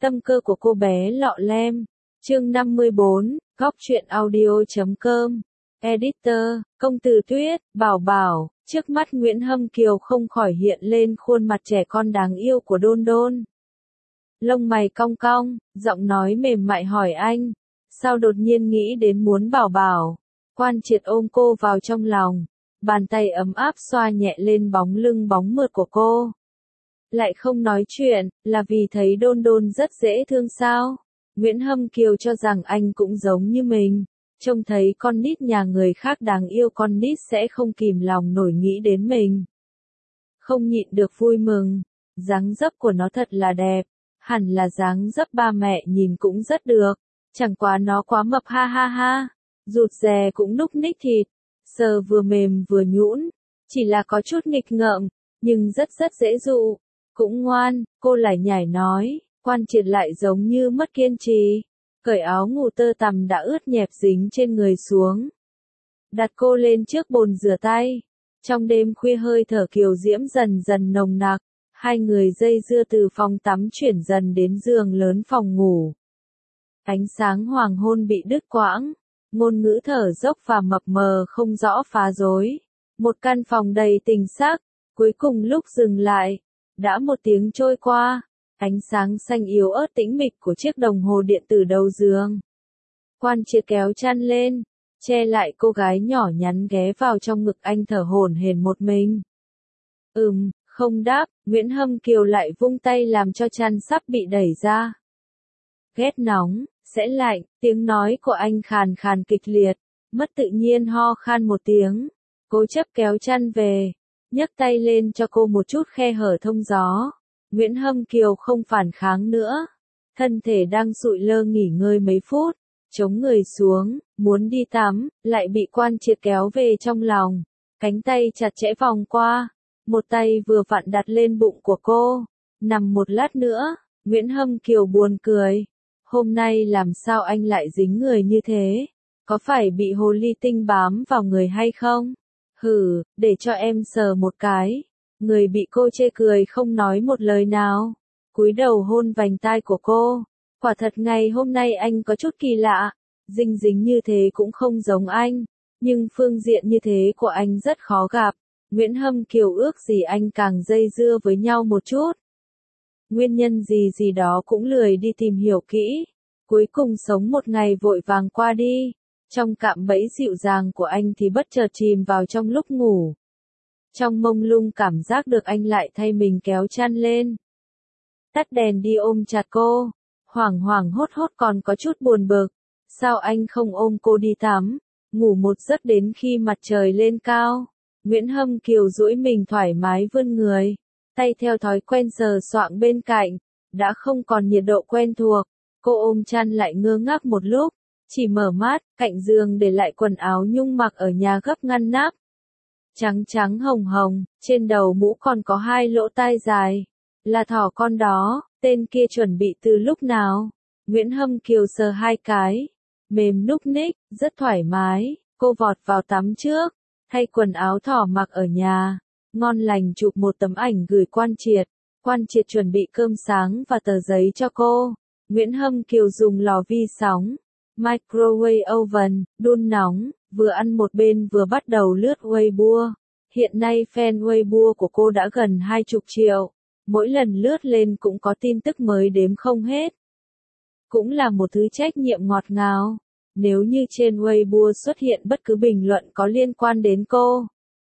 Tâm cơ của cô bé lọ lem. Chương 54, Góc truyện audio.com. Editor, Công Tử Tuyết, Bảo Bảo. Trước mắt Nguyễn Hâm Kiều không khỏi hiện lên khuôn mặt trẻ con đáng yêu của Đôn Đôn. Lông mày cong cong, giọng nói mềm mại hỏi anh, sao đột nhiên nghĩ đến muốn Bảo Bảo. Quan Triệt ôm cô vào trong lòng, bàn tay ấm áp xoa nhẹ lên bóng lưng bóng mượt của cô. Lại không nói chuyện, là vì thấy Đôn Đôn rất dễ thương sao? Nguyễn Hâm Kiều cho rằng anh cũng giống như mình. Trông thấy con nít nhà người khác đáng yêu, con nít sẽ không kìm lòng nổi nghĩ đến mình. Không nhịn được vui mừng, dáng dấp của nó thật là đẹp, hẳn là dáng dấp ba mẹ nhìn cũng rất được, chẳng quá nó quá mập ha ha ha, rụt rè cũng núc ních thịt, sờ vừa mềm vừa nhũn, chỉ là có chút nghịch ngợm, nhưng rất dễ dụ, cũng ngoan, cô lại nhảy nói. Quan Triệt lại giống như mất kiên trì, cởi áo ngủ tơ tằm đã ướt nhẹp dính trên người xuống. Đặt cô lên trước bồn rửa tay. Trong đêm khuya hơi thở kiều diễm dần dần nồng nặc, hai người dây dưa từ phòng tắm chuyển dần đến giường lớn phòng ngủ. Ánh sáng hoàng hôn bị đứt quãng, ngôn ngữ thở dốc và mập mờ không rõ phá rối. Một căn phòng đầy tình sắc, cuối cùng lúc dừng lại, đã một tiếng trôi qua. Ánh sáng xanh yếu ớt tĩnh mịch của chiếc đồng hồ điện tử đầu giường. Quan Triệt kéo chăn lên, che lại cô gái nhỏ nhắn ghé vào trong ngực anh thở hổn hển một mình. Không đáp, Nguyễn Hâm Kiều lại vung tay làm cho chăn sắp bị đẩy ra. Ghét nóng, sẽ lạnh, tiếng nói của anh khàn khàn kịch liệt, mất tự nhiên ho khan một tiếng, cố chấp kéo chăn về, nhấc tay lên cho cô một chút khe hở thông gió. Nguyễn Hâm Kiều không phản kháng nữa, thân thể đang sụi lơ nghỉ ngơi mấy phút, chống người xuống, muốn đi tắm, lại bị Quan Triệt kéo về trong lòng, cánh tay chặt chẽ vòng qua, một tay vừa vặn đặt lên bụng của cô, nằm một lát nữa. Nguyễn Hâm Kiều buồn cười, hôm nay làm sao anh lại dính người như thế, có phải bị hồ ly tinh bám vào người hay không? Hừ, để cho em sờ một cái. Người bị cô chê cười không nói một lời nào, cúi đầu hôn vành tai của cô. Quả thật ngày hôm nay anh có chút kỳ lạ, dính như thế cũng không giống anh, nhưng phương diện như thế của anh rất khó gặp. Nguyễn Hâm Kiều ước gì anh càng dây dưa với nhau một chút. Nguyên nhân gì đó cũng lười đi tìm hiểu kỹ, cuối cùng sống một ngày vội vàng qua đi. Trong cạm bẫy dịu dàng của anh thì bất chợt chìm vào trong lúc ngủ. Trong mông lung cảm giác được anh lại thay mình kéo chăn lên. Tắt đèn đi ôm chặt cô, hoảng hốt còn có chút buồn bực. Sao anh không ôm cô đi tắm, ngủ một giấc đến khi mặt trời lên cao. Nguyễn Hâm Kiều duỗi mình thoải mái vươn người, tay theo thói quen sờ soạng bên cạnh, đã không còn nhiệt độ quen thuộc. Cô ôm chăn lại ngơ ngác một lúc, chỉ mở mắt, cạnh giường để lại quần áo nhung mặc ở nhà gấp ngăn nắp. Trắng hồng, trên đầu mũ còn có hai lỗ tai dài. Là thỏ con đó, tên kia chuẩn bị từ lúc nào? Nguyễn Hâm Kiều sờ hai cái, mềm núc ních, rất thoải mái. Cô vọt vào tắm trước, thay quần áo thỏ mặc ở nhà, ngon lành chụp một tấm ảnh gửi Quan Triệt. Quan Triệt chuẩn bị cơm sáng và tờ giấy cho cô. Nguyễn Hâm Kiều dùng lò vi sóng, microwave oven, đun nóng, vừa ăn một bên vừa bắt đầu lướt Weibo. Hiện nay fan Weibo của cô đã gần 20 triệu, mỗi lần lướt lên cũng có tin tức mới đếm không hết. Cũng là một thứ trách nhiệm ngọt ngào, nếu như trên Weibo xuất hiện bất cứ bình luận có liên quan đến cô.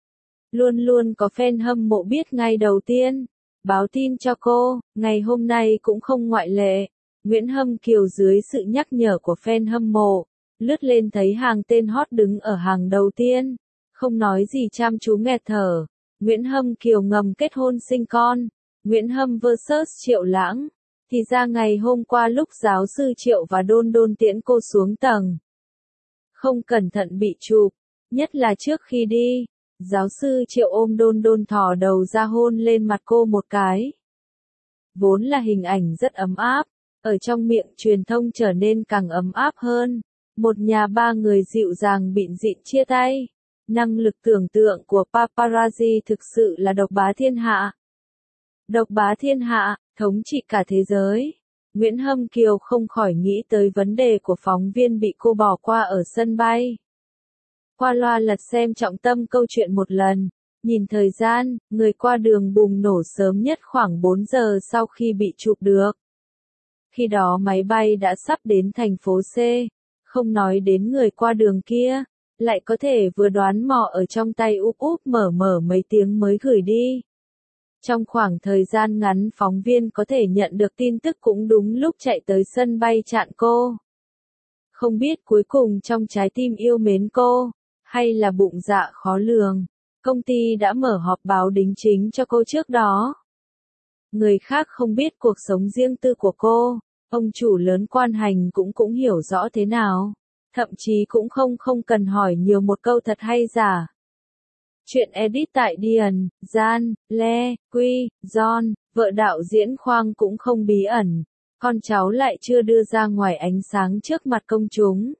Luôn có fan hâm mộ biết ngay đầu tiên, báo tin cho cô, ngày hôm nay cũng không ngoại lệ. Nguyễn Hâm Kiều dưới sự nhắc nhở của fan hâm mộ, lướt lên thấy hàng tên hot đứng ở hàng đầu tiên, không nói gì chăm chú nghẹt thở. Nguyễn Hâm Kiều ngầm kết hôn sinh con, Nguyễn Hâm vs Triệu Lãng. Thì ra ngày hôm qua lúc giáo sư Triệu và Đôn Đôn tiễn cô xuống tầng, không cẩn thận bị chụp, nhất là trước khi đi, giáo sư Triệu ôm Đôn Đôn thò đầu ra hôn lên mặt cô một cái. Vốn là hình ảnh rất ấm áp, ở trong miệng truyền thông trở nên càng ấm áp hơn. Một nhà ba người dịu dàng bịn dịn chia tay. Năng lực tưởng tượng của paparazzi thực sự là độc bá thiên hạ. Độc bá thiên hạ, thống trị cả thế giới. Nguyễn Hâm Kiều không khỏi nghĩ tới vấn đề của phóng viên bị cô bỏ qua ở sân bay. Qua loa lật xem trọng tâm câu chuyện một lần, nhìn thời gian, người qua đường bùng nổ sớm nhất khoảng 4 giờ sau khi bị chụp được. Khi đó máy bay đã sắp đến thành phố C, không nói đến người qua đường kia, lại có thể vừa đoán mò ở trong tay úp úp mở mấy tiếng mới gửi đi. Trong khoảng thời gian ngắn phóng viên có thể nhận được tin tức cũng đúng lúc chạy tới sân bay chặn cô. Không biết cuối cùng trong trái tim yêu mến cô, hay là bụng dạ khó lường, công ty đã mở họp báo đính chính cho cô trước đó. Người khác không biết cuộc sống riêng tư của cô, ông chủ lớn quan hành cũng hiểu rõ thế nào, thậm chí cũng không cần hỏi nhiều một câu thật hay giả. Chuyện edit tại Điền, Gian, Le, Quy, John, vợ đạo diễn Khoang cũng không bí ẩn, con cháu lại chưa đưa ra ngoài ánh sáng trước mặt công chúng.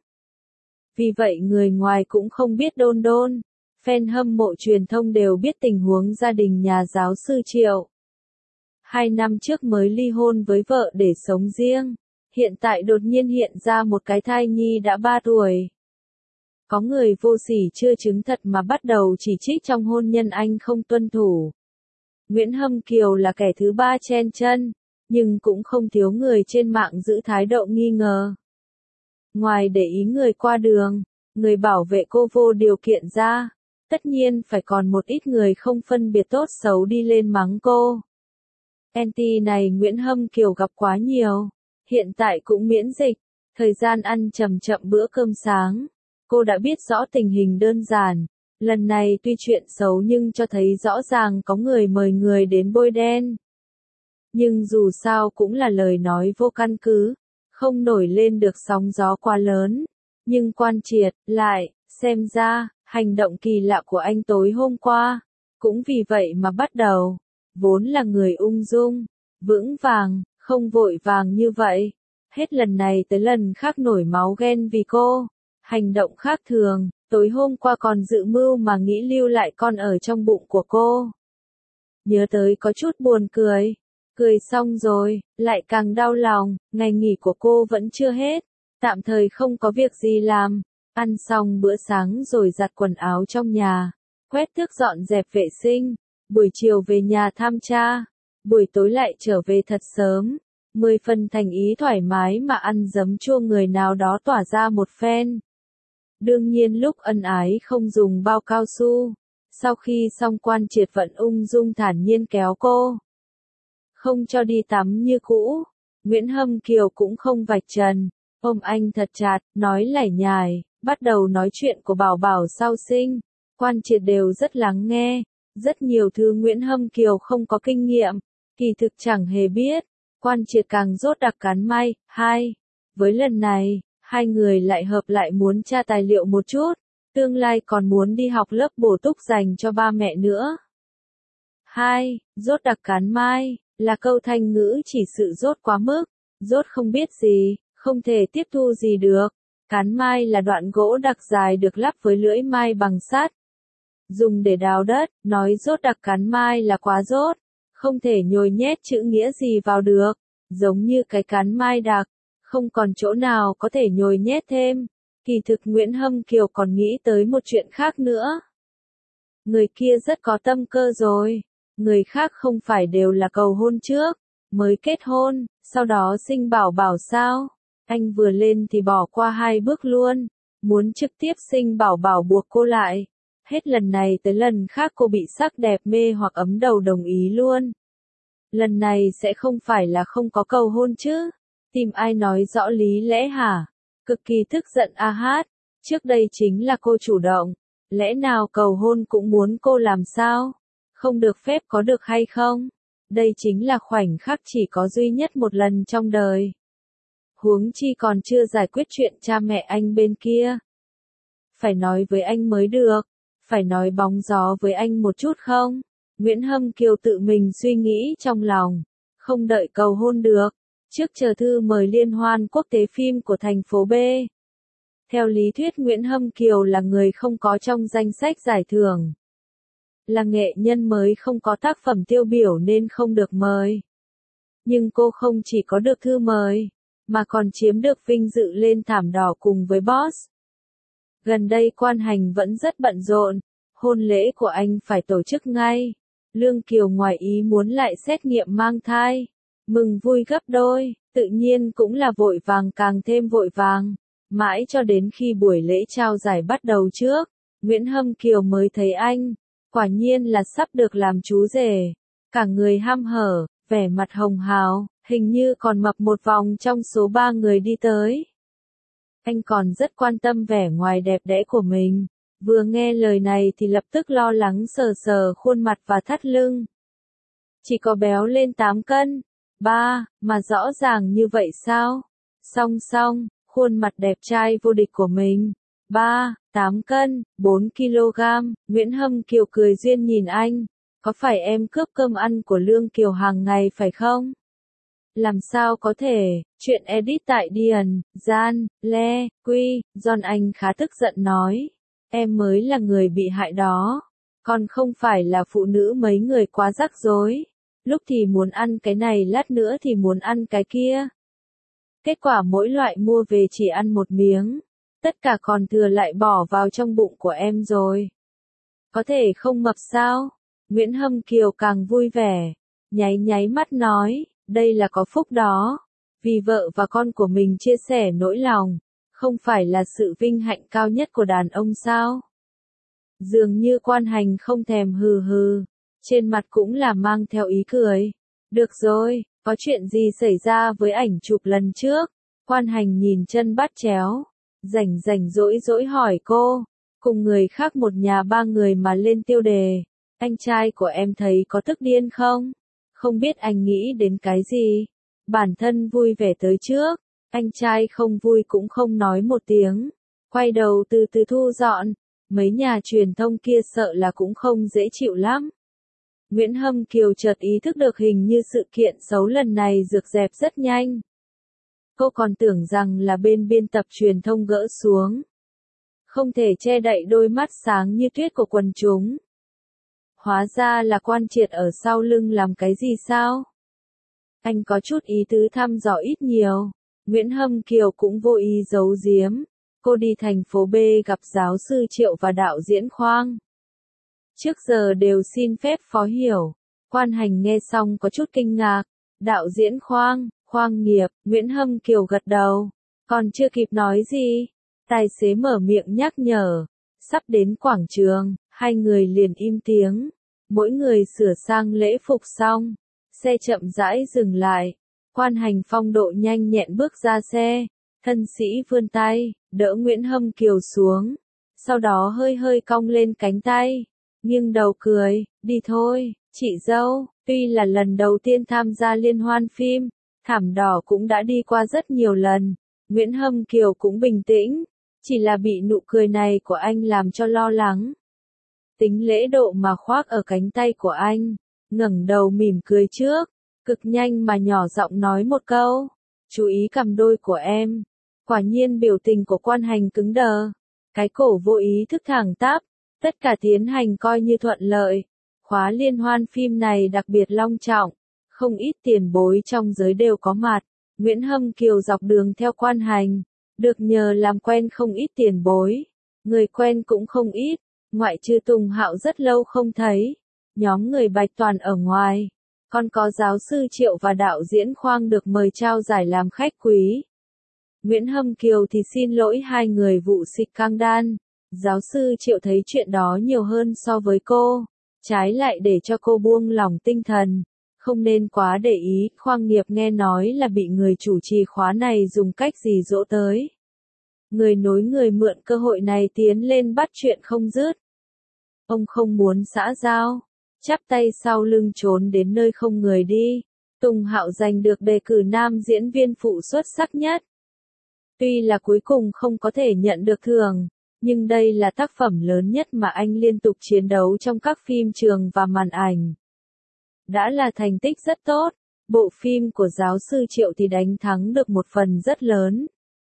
Vì vậy người ngoài cũng không biết đôn, fan hâm mộ truyền thông đều biết tình huống gia đình nhà giáo sư Triệu. 2 năm trước mới ly hôn với vợ để sống riêng, hiện tại đột nhiên hiện ra một cái thai nhi đã 3 tuổi. Có người vô sỉ chưa chứng thật mà bắt đầu chỉ trích trong hôn nhân anh không tuân thủ. Nguyễn Hâm Kiều là kẻ thứ 3 chen chân, nhưng cũng không thiếu người trên mạng giữ thái độ nghi ngờ. Ngoài để ý người qua đường, người bảo vệ cô vô điều kiện ra, tất nhiên phải còn một ít người không phân biệt tốt xấu đi lên mắng cô. Anti này Nguyễn Hâm Kiều gặp quá nhiều, hiện tại cũng miễn dịch, thời gian ăn chậm bữa cơm sáng. Cô đã biết rõ tình hình đơn giản, lần này tuy chuyện xấu nhưng cho thấy rõ ràng có người mời người đến bôi đen. Nhưng dù sao cũng là lời nói vô căn cứ, không nổi lên được sóng gió quá lớn. Nhưng quan triệt, lại, xem ra, hành động kỳ lạ của anh tối hôm qua, cũng vì vậy mà bắt đầu, vốn là người ung dung, vững vàng, không vội vàng như vậy. Hết lần này tới lần khác nổi máu ghen vì cô. Hành động khác thường, tối hôm qua còn dự mưu mà nghĩ lưu lại con ở trong bụng của cô. Nhớ tới có chút buồn cười. Cười xong rồi, lại càng đau lòng, ngày nghỉ của cô vẫn chưa hết. Tạm thời không có việc gì làm. Ăn xong bữa sáng rồi giặt quần áo trong nhà. Quét tước dọn dẹp vệ sinh. Buổi chiều về nhà thăm cha. Buổi tối lại trở về thật sớm. 10 phần thành ý thoải mái mà ăn giấm chua người nào đó tỏa ra một phen. Đương nhiên lúc ân ái không dùng bao cao su. Sau khi xong quan triệt vận ung dung thản nhiên kéo cô. Không cho đi tắm như cũ. Nguyễn Hâm Kiều cũng không vạch trần. Ôm anh thật chặt, nói lải nhải, bắt đầu nói chuyện của Bảo Bảo sau sinh. Quan triệt đều rất lắng nghe. Rất nhiều thứ Nguyễn Hâm Kiều không có kinh nghiệm. Kỳ thực chẳng hề biết. Quan triệt càng rốt đặc cắn may. Với lần này, hai người lại hợp lại muốn tra tài liệu một chút, tương lai còn muốn đi học lớp bổ túc dành cho ba mẹ nữa. Rốt đặc cắn mai, là câu Thanh ngữ chỉ sự rốt quá mức, rốt không biết gì, không thể tiếp thu gì được. Cán mai là đoạn gỗ đặc dài được lắp với lưỡi mai bằng sắt, dùng để đào đất, nói rốt đặc cán mai là quá rốt, không thể nhồi nhét chữ nghĩa gì vào được, giống như cái cán mai đặc. Không còn chỗ nào có thể nhồi nhét thêm. Kỳ thực Nguyễn Hâm Kiều còn nghĩ tới một chuyện khác nữa. Người kia rất có tâm cơ rồi. Người khác không phải đều là cầu hôn trước, mới kết hôn, sau đó sinh Bảo Bảo sao? Anh vừa lên thì bỏ qua 2 bước luôn. Muốn trực tiếp sinh Bảo Bảo buộc cô lại. Hết lần này tới lần khác cô bị sắc đẹp mê hoặc ấm đầu đồng ý luôn. Lần này sẽ không phải là không có cầu hôn chứ? Tìm ai nói rõ lý lẽ hả? Cực kỳ tức giận a hát. Trước đây chính là cô chủ động. Lẽ nào cầu hôn cũng muốn cô làm sao? Không được phép có được hay không? Đây chính là khoảnh khắc chỉ có duy nhất một lần trong đời. Huống chi còn chưa giải quyết chuyện cha mẹ anh bên kia. Phải nói với anh mới được. Phải nói bóng gió với anh một chút không? Nguyễn Hâm Kiều tự mình suy nghĩ trong lòng. Không đợi cầu hôn được. Trước chờ thư mời liên hoan quốc tế phim của thành phố B. Theo lý thuyết Nguyễn Hâm Kiều là người không có trong danh sách giải thưởng. Là nghệ nhân mới không có tác phẩm tiêu biểu nên không được mời. Nhưng cô không chỉ có được thư mời, mà còn chiếm được vinh dự lên thảm đỏ cùng với boss. Gần đây Quan Hành vẫn rất bận rộn, hôn lễ của anh phải tổ chức ngay. Lương Kiều ngoài ý muốn lại xét nghiệm mang thai. Mừng vui gấp đôi, tự nhiên cũng là vội vàng càng thêm vội vàng. Mãi cho đến khi buổi lễ trao giải bắt đầu trước, Nguyễn Hâm Kiều mới thấy anh. Quả nhiên là sắp được làm chú rể. Cả người ham hở, vẻ mặt hồng hào, hình như còn mập một vòng trong số 3 người đi tới. Anh còn rất quan tâm vẻ ngoài đẹp đẽ của mình. Vừa nghe lời này thì lập tức lo lắng sờ sờ khuôn mặt và thắt lưng. Chỉ có béo lên 8 cân. Ba, mà rõ ràng như vậy sao? Song song, khuôn mặt đẹp trai vô địch của mình. 3, 8 cân, 4 kg, Nguyễn Hâm Kiều cười duyên nhìn anh. Có phải em cướp cơm ăn của Lương Kiều hàng ngày phải không? Làm sao có thể, chuyện edit tại Điền, Gian, Le, Quy, John anh khá tức giận nói. Em mới là người bị hại đó. Còn không phải là phụ nữ mấy người quá rắc rối. Lúc thì muốn ăn cái này lát nữa thì muốn ăn cái kia. Kết quả mỗi loại mua về chỉ ăn một miếng. Tất cả còn thừa lại bỏ vào trong bụng của em rồi. Có thể không mập sao? Nguyễn Hâm Kiều càng vui vẻ. Nháy nháy mắt nói, đây là có phúc đó. Vì vợ và con của mình chia sẻ nỗi lòng. Không phải là sự vinh hạnh cao nhất của đàn ông sao? Dường như Quan Hành không thèm hừ hừ. Trên mặt cũng là mang theo ý cười. Được rồi, có chuyện gì xảy ra với ảnh chụp lần trước? Quan Hành nhìn chân bắt chéo. Rảnh rỗi hỏi cô. Cùng người khác một nhà 3 người mà lên tiêu đề. Anh trai của em thấy có tức điên không? Không biết anh nghĩ đến cái gì? Bản thân vui vẻ tới trước. Anh trai không vui cũng không nói một tiếng. Quay đầu từ từ thu dọn. Mấy nhà truyền thông kia sợ là cũng không dễ chịu lắm. Nguyễn Hâm Kiều chợt ý thức được hình như sự kiện xấu lần này rực rẹp rất nhanh. Cô còn tưởng rằng là bên biên tập truyền thông gỡ xuống. Không thể che đậy đôi mắt sáng như tuyết của quần chúng. Hóa ra là Quan Triệt ở sau lưng làm cái gì sao? Anh có chút ý tứ thăm dò ít nhiều. Nguyễn Hâm Kiều cũng vô ý giấu giếm. Cô đi thành phố B gặp giáo sư Triệu và đạo diễn Khoang. Trước giờ đều xin phép phó hiểu. Quan Hành nghe xong có chút kinh ngạc. Đạo diễn Khoang nghiệp, Nguyễn Hâm Kiều gật đầu. Còn chưa kịp nói gì. Tài xế mở miệng nhắc nhở. Sắp đến quảng trường, hai người liền im tiếng. Mỗi người sửa sang lễ phục xong. Xe chậm rãi dừng lại. Quan Hành phong độ nhanh nhẹn bước ra xe. Thân sĩ vươn tay, đỡ Nguyễn Hâm Kiều xuống. Sau đó hơi cong lên cánh tay. Nghiêng đầu cười, đi thôi, chị dâu. Tuy là lần đầu tiên tham gia liên hoan phim, thảm đỏ cũng đã đi qua rất nhiều lần. Nguyễn Hâm Kiều cũng bình tĩnh. Chỉ là bị nụ cười này của anh làm cho lo lắng. Tính lễ độ mà khoác ở cánh tay của anh. Ngẩng đầu mỉm cười trước. Cực nhanh mà nhỏ giọng nói một câu. Chú ý cằm đôi của em. Quả nhiên biểu tình của Quan Hành cứng đờ. Cái cổ vô ý thức thẳng tắp. Tất cả tiến hành coi như thuận lợi. Khóa liên hoan phim này đặc biệt long trọng. Không ít tiền bối trong giới đều có mặt. Nguyễn Hâm Kiều dọc đường theo Quan Hành. Được nhờ làm quen không ít tiền bối. Người quen cũng không ít. Ngoại trừ Tùng Hạo rất lâu không thấy. Nhóm người Bạch toàn ở ngoài. Còn có giáo sư Triệu và đạo diễn Khoang được mời trao giải làm khách quý. Nguyễn Hâm Kiều thì xin lỗi hai người vụ xịt căng đan. Giáo sư Triệu thấy chuyện đó nhiều hơn so với cô. Trái lại để cho cô buông lỏng tinh thần. Không nên quá để ý. Khoang nghiệp nghe nói là bị người chủ trì khóa này dùng cách gì dỗ tới. Người nối người mượn cơ hội này tiến lên bắt chuyện không dứt. Ông không muốn xã giao. Chắp tay sau lưng trốn đến nơi không người đi. Tùng Hạo giành được đề cử nam diễn viên phụ xuất sắc nhất. Tuy là cuối cùng không có thể nhận được thưởng, nhưng đây là tác phẩm lớn nhất mà anh liên tục chiến đấu trong các phim trường và màn ảnh. Đã là thành tích rất tốt, bộ phim của giáo sư Triệu thì đánh thắng được một phần rất lớn.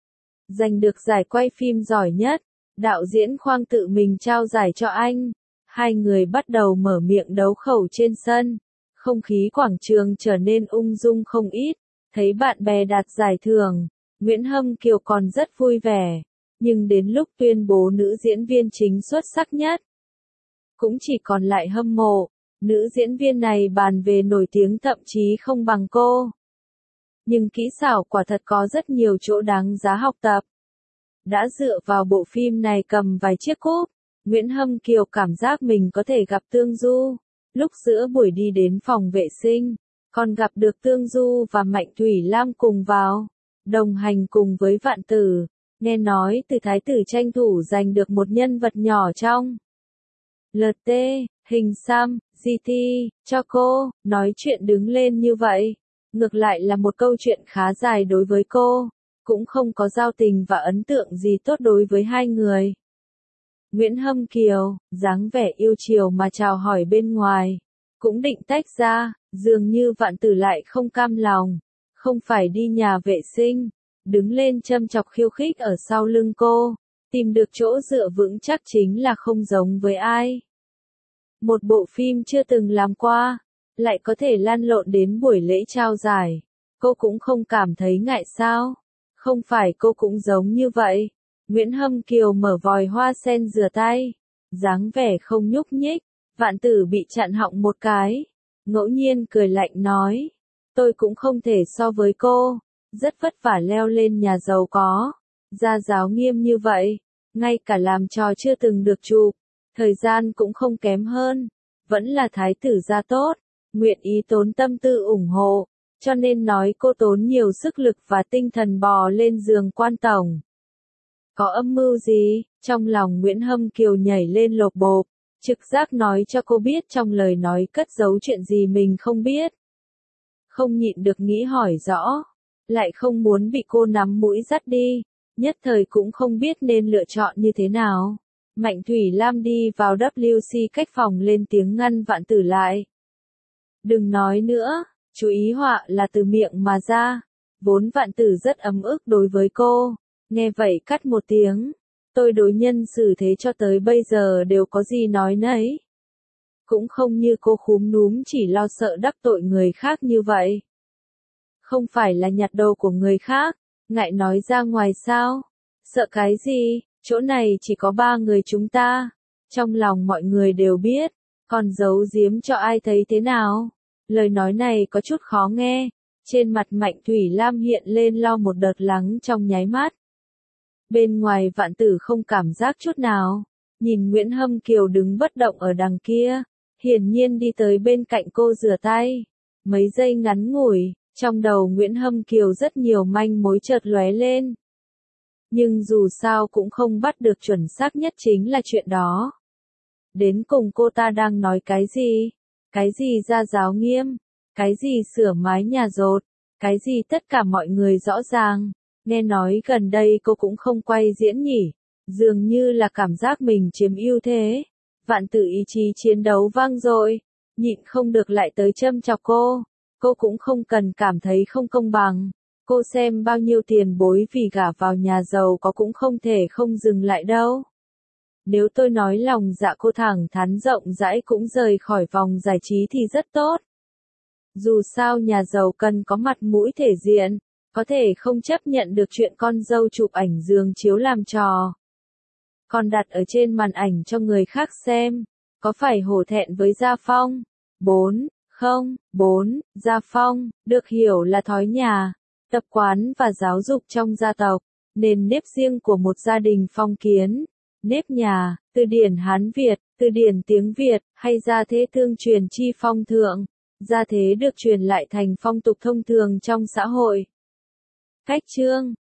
Giành được giải quay phim giỏi nhất, đạo diễn Khoang tự mình trao giải cho anh. Hai người bắt đầu mở miệng đấu khẩu trên sân. Không khí quảng trường trở nên ung dung không ít, thấy bạn bè đạt giải thưởng, Nguyễn Hâm Kiều còn rất vui vẻ, nhưng đến lúc tuyên bố nữ diễn viên chính xuất sắc nhất, cũng chỉ còn lại hâm mộ, nữ diễn viên này bàn về nổi tiếng thậm chí không bằng cô. Nhưng kỹ xảo quả thật có rất nhiều chỗ đáng giá học tập. Đã dựa vào bộ phim này cầm vài chiếc cúp, Nguyễn Hâm Kiều cảm giác mình có thể gặp Tương Du. Lúc giữa buổi đi đến phòng vệ sinh, còn gặp được Tương Du và Mạnh Thủy Lam cùng vào, đồng hành cùng với Vạn Tử. Nghe nói từ Thái tử tranh thủ giành được một nhân vật nhỏ trong LT, hình xăm, GT, cho cô, nói chuyện đứng lên như vậy. Ngược lại là một câu chuyện khá dài đối với cô, cũng không có giao tình và ấn tượng gì tốt đối với hai người. Nguyễn Hâm Kiều, dáng vẻ yêu chiều mà chào hỏi bên ngoài, cũng định tách ra, dường như Vạn Tử lại không cam lòng, không phải đi nhà vệ sinh, đứng lên châm chọc khiêu khích ở sau lưng cô, tìm được chỗ dựa vững chắc chính là không giống với ai. Một bộ phim chưa từng làm qua, lại có thể lăn lộn đến buổi lễ trao giải, cô cũng không cảm thấy ngại sao? Không phải cô cũng giống như vậy. Nguyễn Hâm Kiều mở vòi hoa sen rửa tay, dáng vẻ không nhúc nhích, Vạn Tử bị chặn họng một cái, ngẫu nhiên cười lạnh nói, tôi cũng không thể so với cô, rất vất vả leo lên nhà giàu có, gia giáo nghiêm như vậy, ngay cả làm trò chưa từng được chụp, thời gian cũng không kém hơn, vẫn là thái tử gia tốt, nguyện ý tốn tâm tư ủng hộ, cho nên nói cô tốn nhiều sức lực và tinh thần bò lên giường quan tổng. Có âm mưu gì? Trong lòng Nguyễn Hâm Kiều nhảy lên lộp bộp, trực giác nói cho cô biết trong lời nói cất giấu chuyện gì mình không biết. Không nhịn được nghĩ hỏi rõ, lại không muốn bị cô nắm mũi dắt đi, nhất thời cũng không biết nên lựa chọn như thế nào. Mạnh Thủy Lam đi vào WC cách phòng lên tiếng ngăn Vạn Tử lại. Đừng nói nữa, chú ý họa là từ miệng mà ra, vốn Vạn Tử rất ấm ức đối với cô. Nghe vậy cắt một tiếng, tôi đối nhân xử thế cho tới bây giờ đều có gì nói nấy. Cũng không như cô khúm núm chỉ lo sợ đắc tội người khác như vậy. Không phải là nhặt đồ của người khác, ngại nói ra ngoài sao? Sợ cái gì, chỗ này chỉ có 3 người chúng ta. Trong lòng mọi người đều biết, còn giấu giếm cho ai thấy thế nào? Lời nói này có chút khó nghe, trên mặt Mạnh Thủy Lam hiện lên lo một đợt lắng trong nháy mắt. Bên ngoài Vạn Tử không cảm giác chút nào, nhìn Nguyễn Hâm Kiều đứng bất động ở đằng kia, hiển nhiên đi tới bên cạnh cô rửa tay. Mấy giây ngắn ngủi, trong đầu Nguyễn Hâm Kiều rất nhiều manh mối chợt lóe lên. Nhưng dù sao cũng không bắt được chuẩn xác nhất chính là chuyện đó. Đến cùng cô ta đang nói cái gì? Cái gì gia giáo nghiêm? Cái gì sửa mái nhà dột? Cái gì tất cả mọi người rõ ràng? Nghe nói gần đây cô cũng không quay diễn nhỉ, dường như là cảm giác mình chiếm ưu thế. Vạn Tử ý chí chiến đấu vang dội, nhịn không được lại tới châm chọc cô cũng không cần cảm thấy không công bằng. Cô xem bao nhiêu tiền bối vì gả vào nhà giàu có cũng không thể không dừng lại đâu. Nếu tôi nói lòng dạ cô thẳng thắn rộng rãi cũng rời khỏi vòng giải trí thì rất tốt. Dù sao nhà giàu cần có mặt mũi thể diện. Có thể không chấp nhận được chuyện con dâu chụp ảnh giường chiếu làm trò. Còn đặt ở trên màn ảnh cho người khác xem, có phải hổ thẹn với gia phong? 4. Gia phong, được hiểu là thói nhà, tập quán và giáo dục trong gia tộc, nền nếp riêng của một gia đình phong kiến. Nếp nhà, từ điển Hán Việt, từ điển tiếng Việt, hay gia thế tương truyền chi phong thượng. Gia thế được truyền lại thành phong tục thông thường trong xã hội. Cách chương